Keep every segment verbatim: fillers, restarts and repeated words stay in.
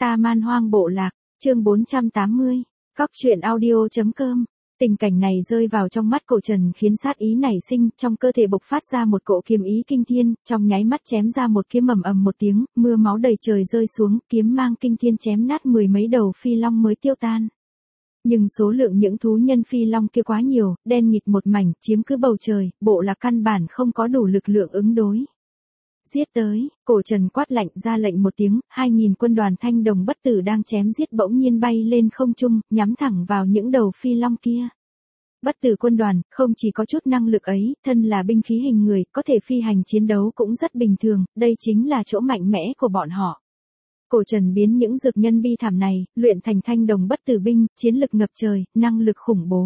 Ta Man Hoang Bộ Lạc, chương bốn trăm tám mươi, Cóc truyện audio.com. Tình cảnh này rơi vào trong mắt cổ Trần khiến sát ý nảy sinh, trong cơ thể bộc phát ra một cỗ kiếm ý kinh thiên, trong nháy mắt chém ra một kiếm ầm ầm một tiếng, mưa máu đầy trời rơi xuống, kiếm mang kinh thiên chém nát mười mấy đầu phi long mới tiêu tan. Nhưng số lượng những thú nhân phi long kia quá nhiều, đen nghịt một mảnh, chiếm cứ bầu trời, bộ lạc căn bản không có đủ lực lượng ứng đối. Giết tới, cổ Trần quát lạnh ra lệnh một tiếng, hai nghìn quân đoàn thanh đồng bất tử đang chém giết bỗng nhiên bay lên không trung, nhắm thẳng vào những đầu phi long kia. Bất tử quân đoàn, không chỉ có chút năng lực ấy, thân là binh khí hình người, có thể phi hành chiến đấu cũng rất bình thường, đây chính là chỗ mạnh mẽ của bọn họ. Cổ Trần biến những dược nhân bi thảm này, luyện thành thanh đồng bất tử binh, chiến lực ngập trời, năng lực khủng bố.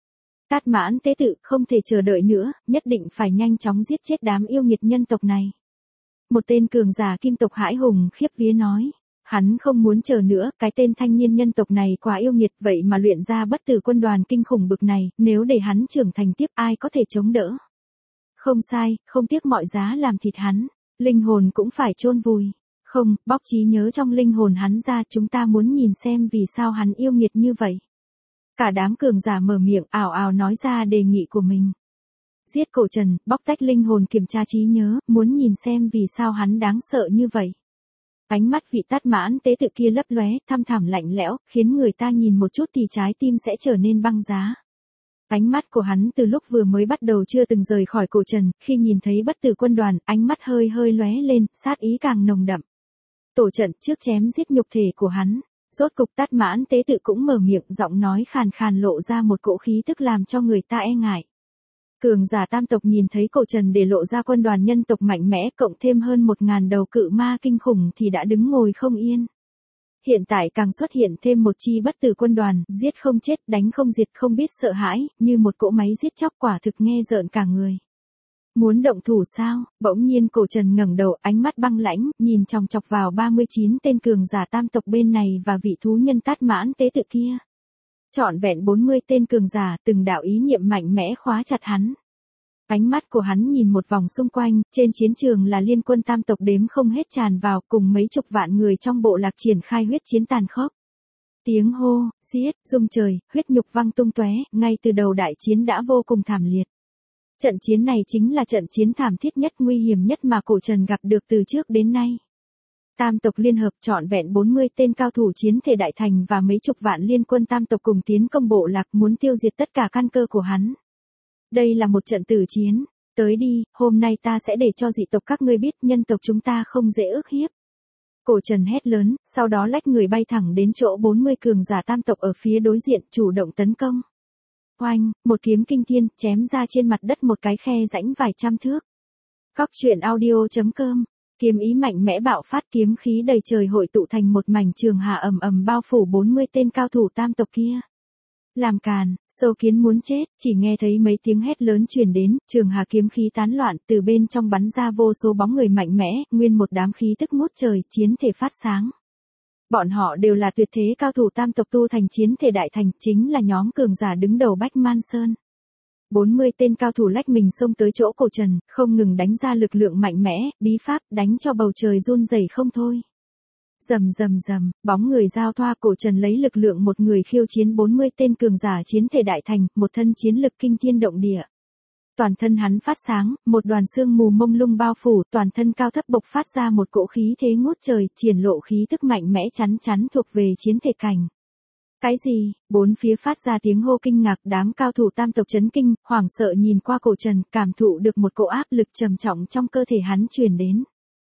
Tát Mãn tế tự không thể chờ đợi nữa, nhất định phải nhanh chóng giết chết đám yêu nghiệt nhân tộc này. Một tên cường giả kim tộc hãi hùng khiếp vía nói. Hắn không muốn chờ nữa, cái tên thanh niên nhân tộc này quá yêu nghiệt vậy mà luyện ra bất tử quân đoàn kinh khủng bực này, nếu để hắn trưởng thành tiếp ai có thể chống đỡ. Không sai, không tiếc mọi giá làm thịt hắn, linh hồn cũng phải chôn vùi. Không, bóc trí nhớ trong linh hồn hắn ra, chúng ta muốn nhìn xem vì sao hắn yêu nghiệt như vậy. Cả đám cường giả mở miệng ào ào nói ra đề nghị của mình. Giết cổ Trần, bóc tách linh hồn kiểm tra trí nhớ, muốn nhìn xem vì sao hắn đáng sợ như vậy. Ánh mắt vị Tát Mãn tế tự kia lấp lóe, thăm thẳm lạnh lẽo, khiến người ta nhìn một chút thì trái tim sẽ trở nên băng giá. Ánh mắt của hắn từ lúc vừa mới bắt đầu chưa từng rời khỏi cổ Trần, khi nhìn thấy bất tử quân đoàn, ánh mắt hơi hơi lóe lên, sát ý càng nồng đậm. Tổ trận trước chém giết nhục thể của hắn, rốt cục Tát Mãn tế tự cũng mở miệng, giọng nói khàn khàn lộ ra một cỗ khí tức làm cho người ta e ngại. Cường giả tam tộc nhìn thấy cổ Trần để lộ ra quân đoàn nhân tộc mạnh mẽ cộng thêm hơn một ngàn đầu cự ma kinh khủng thì đã đứng ngồi không yên. Hiện tại càng xuất hiện thêm một chi bất tử quân đoàn, giết không chết, đánh không diệt, không biết sợ hãi, như một cỗ máy giết chóc quả thực nghe rợn cả người. Muốn động thủ sao? Bỗng nhiên cổ Trần ngẩng đầu, ánh mắt băng lãnh, nhìn chòng chọc vào ba mươi chín tên cường giả tam tộc bên này và vị thú nhân Tát Mãn tế tự kia. Trọn vẹn bốn mươi tên cường giả, từng đạo ý niệm mạnh mẽ khóa chặt hắn. Ánh mắt của hắn nhìn một vòng xung quanh, trên chiến trường là liên quân tam tộc đếm không hết tràn vào, cùng mấy chục vạn người trong bộ lạc triển khai huyết chiến tàn khốc. Tiếng hô, giết, rung trời, huyết nhục văng tung tóe, ngay từ đầu đại chiến đã vô cùng thảm liệt. Trận chiến này chính là trận chiến thảm thiết nhất, nguy hiểm nhất mà cổ Trần gặp được từ trước đến nay. Tam tộc liên hợp trọn vẹn bốn mươi tên cao thủ chiến thể đại thành và mấy chục vạn liên quân tam tộc cùng tiến công bộ lạc muốn tiêu diệt tất cả căn cơ của hắn. Đây là một trận tử chiến, tới đi, hôm nay ta sẽ để cho dị tộc các ngươi biết nhân tộc chúng ta không dễ ức hiếp. Cổ Trần hét lớn, sau đó lách người bay thẳng đến chỗ bốn mươi cường giả tam tộc ở phía đối diện chủ động tấn công. Oanh, một kiếm kinh thiên chém ra trên mặt đất một cái khe rãnh vài trăm thước. Cóc truyện audio.com. Kiếm ý mạnh mẽ bạo phát, kiếm khí đầy trời hội tụ thành một mảnh trường hà ầm ầm bao phủ bốn mươi tên cao thủ tam tộc kia. Làm càn, sâu kiến muốn chết, chỉ nghe thấy mấy tiếng hét lớn truyền đến, trường hà kiếm khí tán loạn, từ bên trong bắn ra vô số bóng người mạnh mẽ, nguyên một đám khí tức ngút trời, chiến thể phát sáng. Bọn họ đều là tuyệt thế cao thủ tam tộc tu thành chiến thể đại thành, chính là nhóm cường giả đứng đầu Bách Man Sơn. bốn mươi tên cao thủ lách mình xông tới chỗ cổ Trần, không ngừng đánh ra lực lượng mạnh mẽ, bí pháp, đánh cho bầu trời run rẩy không thôi. Rầm rầm rầm, bóng người giao thoa, cổ Trần lấy lực lượng một người khiêu chiến bốn mươi tên cường giả chiến thể đại thành, một thân chiến lực kinh thiên động địa. Toàn thân hắn phát sáng, một đoàn sương mù mông lung bao phủ, toàn thân cao thấp bộc phát ra một cỗ khí thế ngút trời, triển lộ khí tức mạnh mẽ chắn chắn thuộc về chiến thể cảnh. Cái gì? Bốn phía phát ra tiếng hô kinh ngạc, đám cao thủ tam tộc chấn kinh, hoảng sợ nhìn qua cổ Trần, cảm thụ được một cỗ áp lực trầm trọng trong cơ thể hắn truyền đến.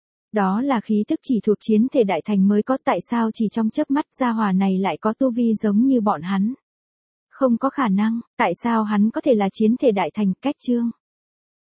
Đó là khí tức chỉ thuộc chiến thể đại thành mới có, tại sao chỉ trong chớp mắt gia hỏa này lại có tu vi giống như bọn hắn? Không có khả năng, tại sao hắn có thể là chiến thể đại thành? Cách chương.